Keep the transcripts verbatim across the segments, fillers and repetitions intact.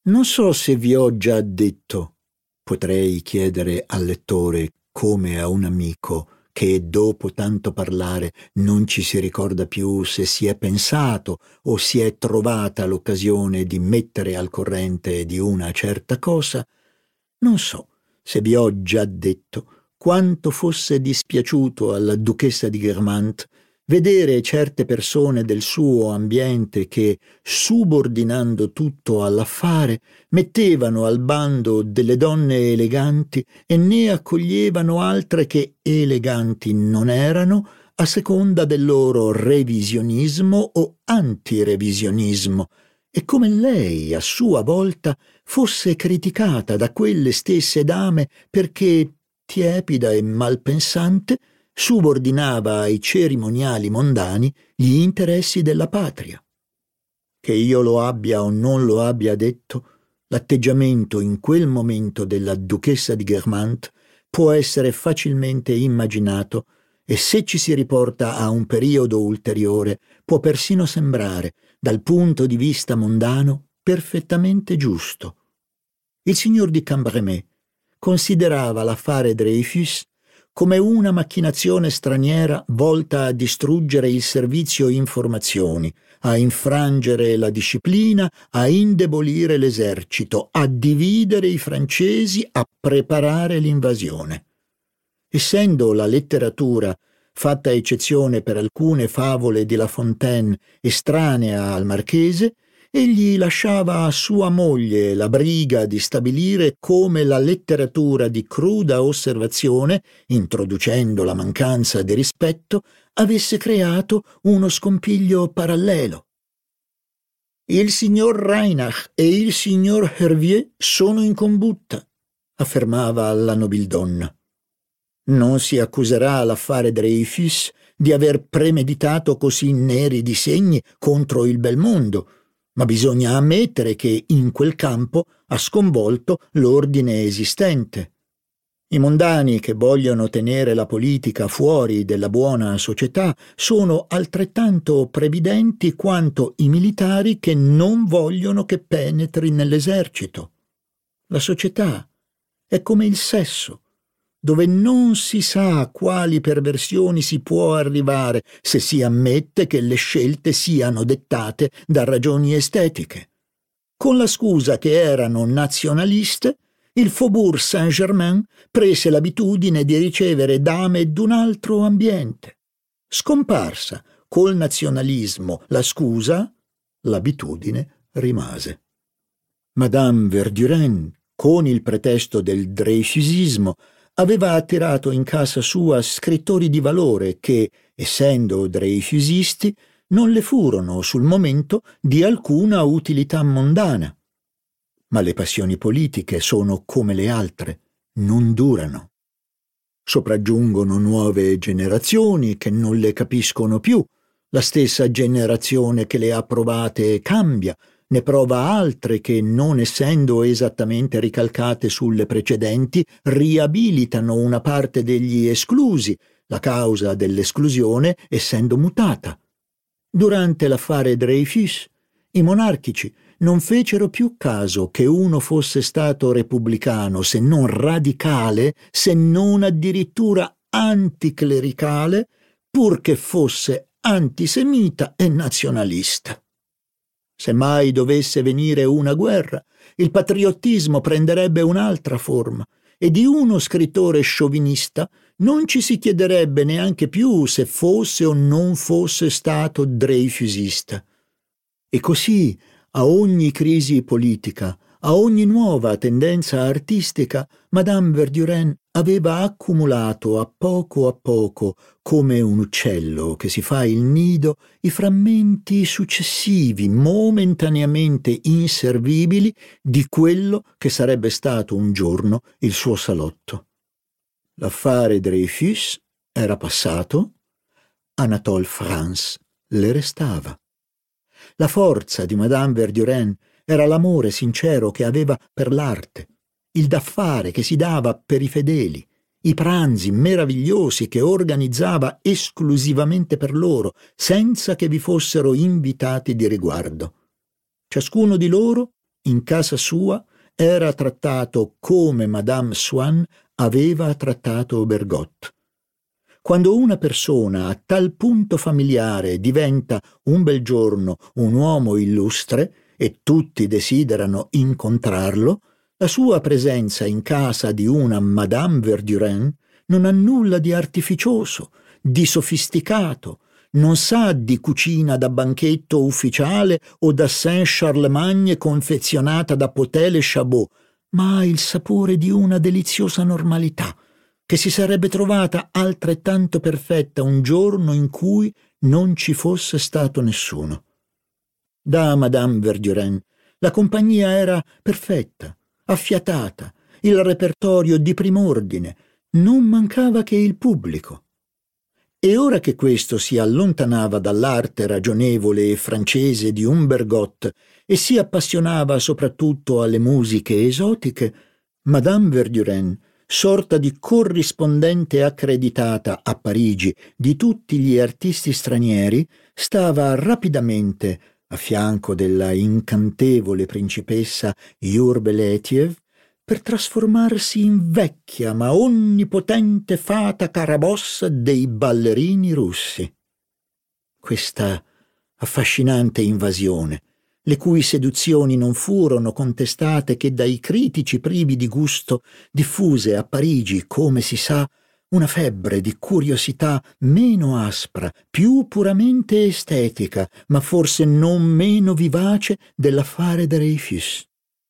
Non so se vi ho già detto, potrei chiedere al lettore come a un amico che dopo tanto parlare non ci si ricorda più se si è pensato o si è trovata l'occasione di mettere al corrente di una certa cosa, non so se vi ho già detto quanto fosse dispiaciuto alla duchessa di Guermantes vedere certe persone del suo ambiente che, subordinando tutto all'affare, mettevano al bando delle donne eleganti e ne accoglievano altre che eleganti non erano a seconda del loro revisionismo o antirevisionismo, e come lei, a sua volta, fosse criticata da quelle stesse dame perché, tiepida e malpensante, subordinava ai cerimoniali mondani gli interessi della patria. Che io lo abbia o non lo abbia detto, l'atteggiamento in quel momento della duchessa di Guermantes può essere facilmente immaginato e se ci si riporta a un periodo ulteriore può persino sembrare, dal punto di vista mondano, perfettamente giusto. Il signor di Cambremer considerava l'affare Dreyfus come una macchinazione straniera volta a distruggere il servizio informazioni, a infrangere la disciplina, a indebolire l'esercito, a dividere i francesi, a preparare l'invasione. Essendo la letteratura, fatta eccezione per alcune favole di La Fontaine, estranea al marchese, egli lasciava a sua moglie la briga di stabilire come la letteratura di cruda osservazione, introducendo la mancanza di rispetto, avesse creato uno scompiglio parallelo. Il signor Reinach e il signor Hervieux sono in combutta, affermava la nobildonna. Non si accuserà l'affare Dreyfus di aver premeditato così neri disegni contro il bel mondo, ma bisogna ammettere che in quel campo ha sconvolto l'ordine esistente. I mondani che vogliono tenere la politica fuori della buona società sono altrettanto previdenti quanto i militari che non vogliono che penetri nell'esercito. La società è come il sesso, dove non si sa a quali perversioni si può arrivare se si ammette che le scelte siano dettate da ragioni estetiche. Con la scusa che erano nazionaliste, il Faubourg Saint-Germain prese l'abitudine di ricevere dame d'un altro ambiente. Scomparsa col nazionalismo la scusa, l'abitudine rimase. Madame Verdurin, con il pretesto del dreyfusismo, aveva attirato in casa sua scrittori di valore che, essendo dreyfusisti, non le furono sul momento di alcuna utilità mondana. Ma le passioni politiche sono come le altre, non durano. Sopraggiungono nuove generazioni che non le capiscono più, la stessa generazione che le ha provate cambia, ne prova altre che, non essendo esattamente ricalcate sulle precedenti, riabilitano una parte degli esclusi, la causa dell'esclusione essendo mutata. Durante l'affare Dreyfus, i monarchici non fecero più caso che uno fosse stato repubblicano, se non radicale, se non addirittura anticlericale, purché fosse antisemita e nazionalista. Se mai dovesse venire una guerra, il patriottismo prenderebbe un'altra forma e di uno scrittore sciovinista non ci si chiederebbe neanche più se fosse o non fosse stato dreyfusista. E così, a ogni crisi politica, a ogni nuova tendenza artistica, Madame Verdurin aveva accumulato a poco a poco, come un uccello che si fa il nido, i frammenti successivi, momentaneamente inservibili, di quello che sarebbe stato un giorno il suo salotto. L'affare Dreyfus era passato, Anatole France le restava. La forza di Madame Verdurin era l'amore sincero che aveva per l'arte, il da fare che si dava per i fedeli, i pranzi meravigliosi che organizzava esclusivamente per loro, senza che vi fossero invitati di riguardo. Ciascuno di loro in casa sua era trattato come Madame Swann aveva trattato Bergotte. Quando una persona a tal punto familiare diventa un bel giorno un uomo illustre e tutti desiderano incontrarlo, la sua presenza in casa di una Madame Verdurin non ha nulla di artificioso, di sofisticato, non sa di cucina da banchetto ufficiale o da Saint-Charlemagne confezionata da Potel e Chabot, ma ha il sapore di una deliziosa normalità, che si sarebbe trovata altrettanto perfetta un giorno in cui non ci fosse stato nessuno. Da Madame Verdurin la compagnia era perfetta, affiatata, il repertorio di prim'ordine, non mancava che il pubblico. E ora che questo si allontanava dall'arte ragionevole e francese di un Bergotte e si appassionava soprattutto alle musiche esotiche, Madame Verdurin, sorta di corrispondente accreditata a Parigi di tutti gli artisti stranieri, stava rapidamente a fianco della incantevole principessa Yurbeletiv per trasformarsi in vecchia ma onnipotente fata Carabosse dei ballerini russi. Questa affascinante invasione, le cui seduzioni non furono contestate che dai critici privi di gusto, diffuse a Parigi, come si sa, una febbre di curiosità meno aspra, più puramente estetica, ma forse non meno vivace dell'affare Dreyfus.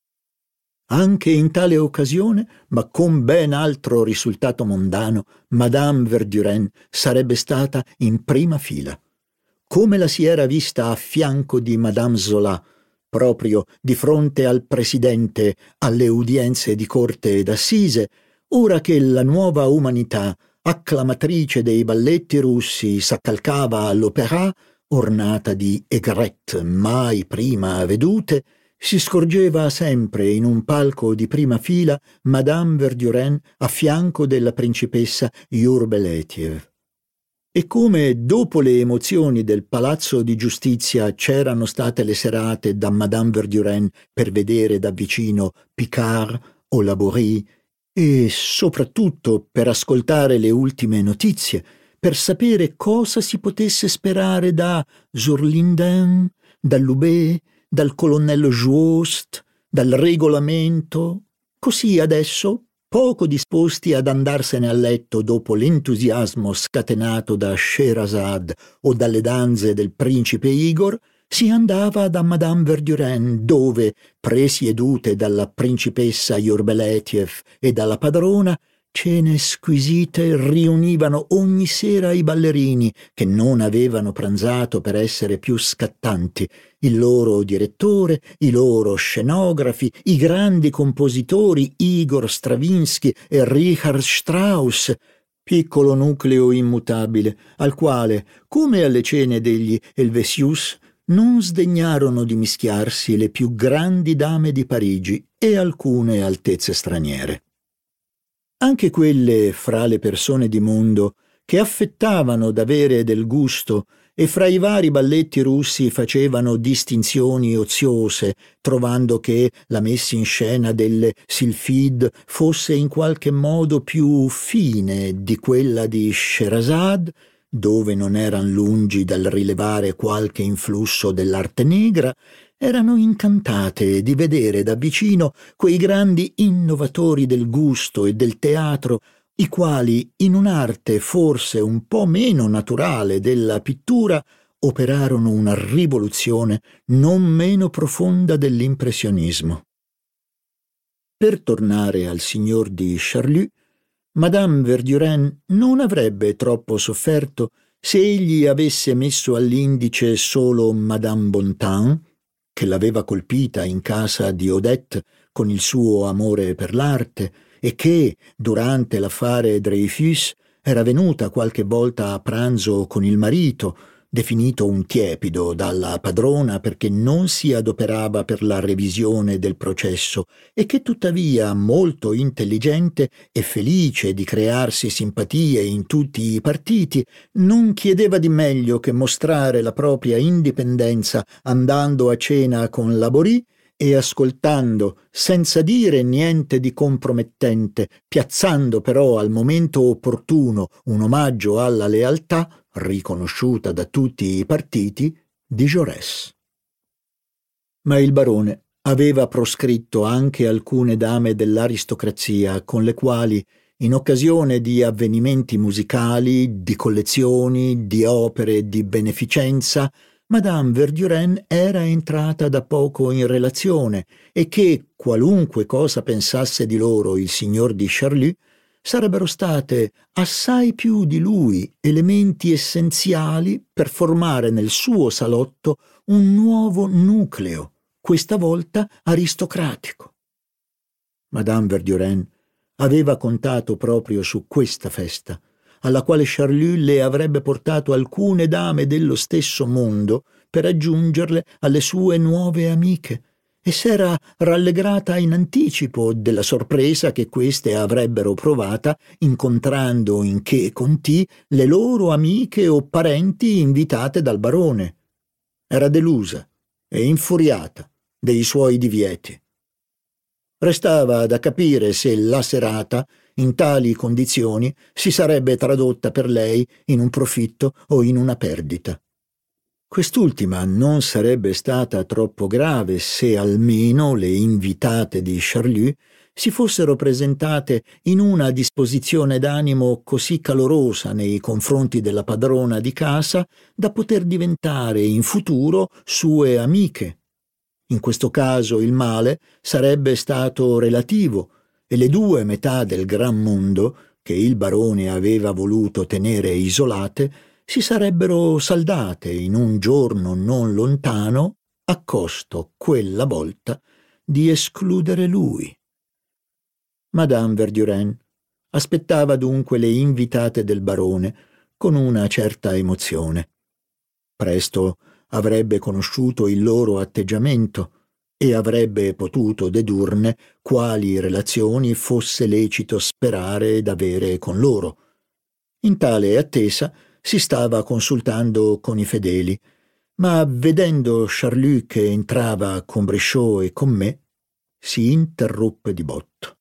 Anche in tale occasione, ma con ben altro risultato mondano, Madame Verdurin sarebbe stata in prima fila. Come la si era vista a fianco di Madame Zola, proprio di fronte al presidente alle udienze di corte d'Assise, ora che la nuova umanità, acclamatrice dei balletti russi, s'accalcava all'opéra, ornata di aigrette mai prima vedute, si scorgeva sempre in un palco di prima fila Madame Verdurin a fianco della principessa Yurbeletiv. E come dopo le emozioni del Palazzo di Giustizia c'erano state le serate da Madame Verdurin per vedere da vicino Picard o Laborie e soprattutto per ascoltare le ultime notizie, per sapere cosa si potesse sperare da Zurlinden, da Loubet, dal colonnello Joust, dal regolamento, così adesso, poco disposti ad andarsene a letto dopo l'entusiasmo scatenato da Scheherazade o dalle danze del principe Igor, si andava da Madame Verdurin, dove, presiedute dalla principessa Yurbeletiv e dalla padrona, cene squisite riunivano ogni sera i ballerini che non avevano pranzato per essere più scattanti, il loro direttore, i loro scenografi, i grandi compositori Igor Stravinsky e Richard Strauss, piccolo nucleo immutabile, al quale, come alle cene degli Helvétius, non sdegnarono di mischiarsi le più grandi dame di Parigi e alcune altezze straniere. Anche quelle fra le persone di mondo che affettavano d'avere del gusto e fra i vari balletti russi facevano distinzioni oziose, trovando che la messa in scena delle Sylphide fosse in qualche modo più fine di quella di Scheherazade, dove non eran lungi dal rilevare qualche influsso dell'arte negra, erano incantate di vedere da vicino quei grandi innovatori del gusto e del teatro, i quali, in un'arte forse un po' meno naturale della pittura, operarono una rivoluzione non meno profonda dell'impressionismo. Per tornare al signor di Charlus, Madame Verdurin non avrebbe troppo sofferto se egli avesse messo all'indice solo Madame Bontemps, che l'aveva colpita in casa di Odette con il suo amore per l'arte e che, durante l'affare Dreyfus, era venuta qualche volta a pranzo con il marito, definito un tiepido dalla padrona perché non si adoperava per la revisione del processo e che tuttavia molto intelligente e felice di crearsi simpatie in tutti i partiti, non chiedeva di meglio che mostrare la propria indipendenza andando a cena con Laborie e ascoltando, senza dire niente di compromettente, piazzando però al momento opportuno un omaggio alla lealtà, riconosciuta da tutti i partiti, di Jaurès. Ma il barone aveva proscritto anche alcune dame dell'aristocrazia con le quali, in occasione di avvenimenti musicali, di collezioni, di opere di beneficenza, Madame Verdurin era entrata da poco in relazione e che, qualunque cosa pensasse di loro il signor di Charlus, sarebbero state assai più di lui elementi essenziali per formare nel suo salotto un nuovo nucleo, questa volta aristocratico. Madame Verdurin aveva contato proprio su questa festa, alla quale Charlus le avrebbe portato alcune dame dello stesso mondo per aggiungerle alle sue nuove amiche, e s'era rallegrata in anticipo della sorpresa che queste avrebbero provata incontrando in che conti le loro amiche o parenti invitate dal barone. Era delusa e infuriata dei suoi divieti. Restava da capire se la serata, in tali condizioni, si sarebbe tradotta per lei in un profitto o in una perdita. Quest'ultima non sarebbe stata troppo grave se almeno le invitate di Charlus si fossero presentate in una disposizione d'animo così calorosa nei confronti della padrona di casa da poter diventare in futuro sue amiche. In questo caso il male sarebbe stato relativo e le due metà del gran mondo, che il barone aveva voluto tenere isolate, si sarebbero saldate in un giorno non lontano a costo, quella volta, di escludere lui. Madame Verdurin aspettava dunque le invitate del barone con una certa emozione. Presto avrebbe conosciuto il loro atteggiamento e avrebbe potuto dedurne quali relazioni fosse lecito sperare d'avere con loro. In tale attesa si stava consultando con i fedeli, ma vedendo Charlus che entrava con Brichot e con me, si interruppe di botto.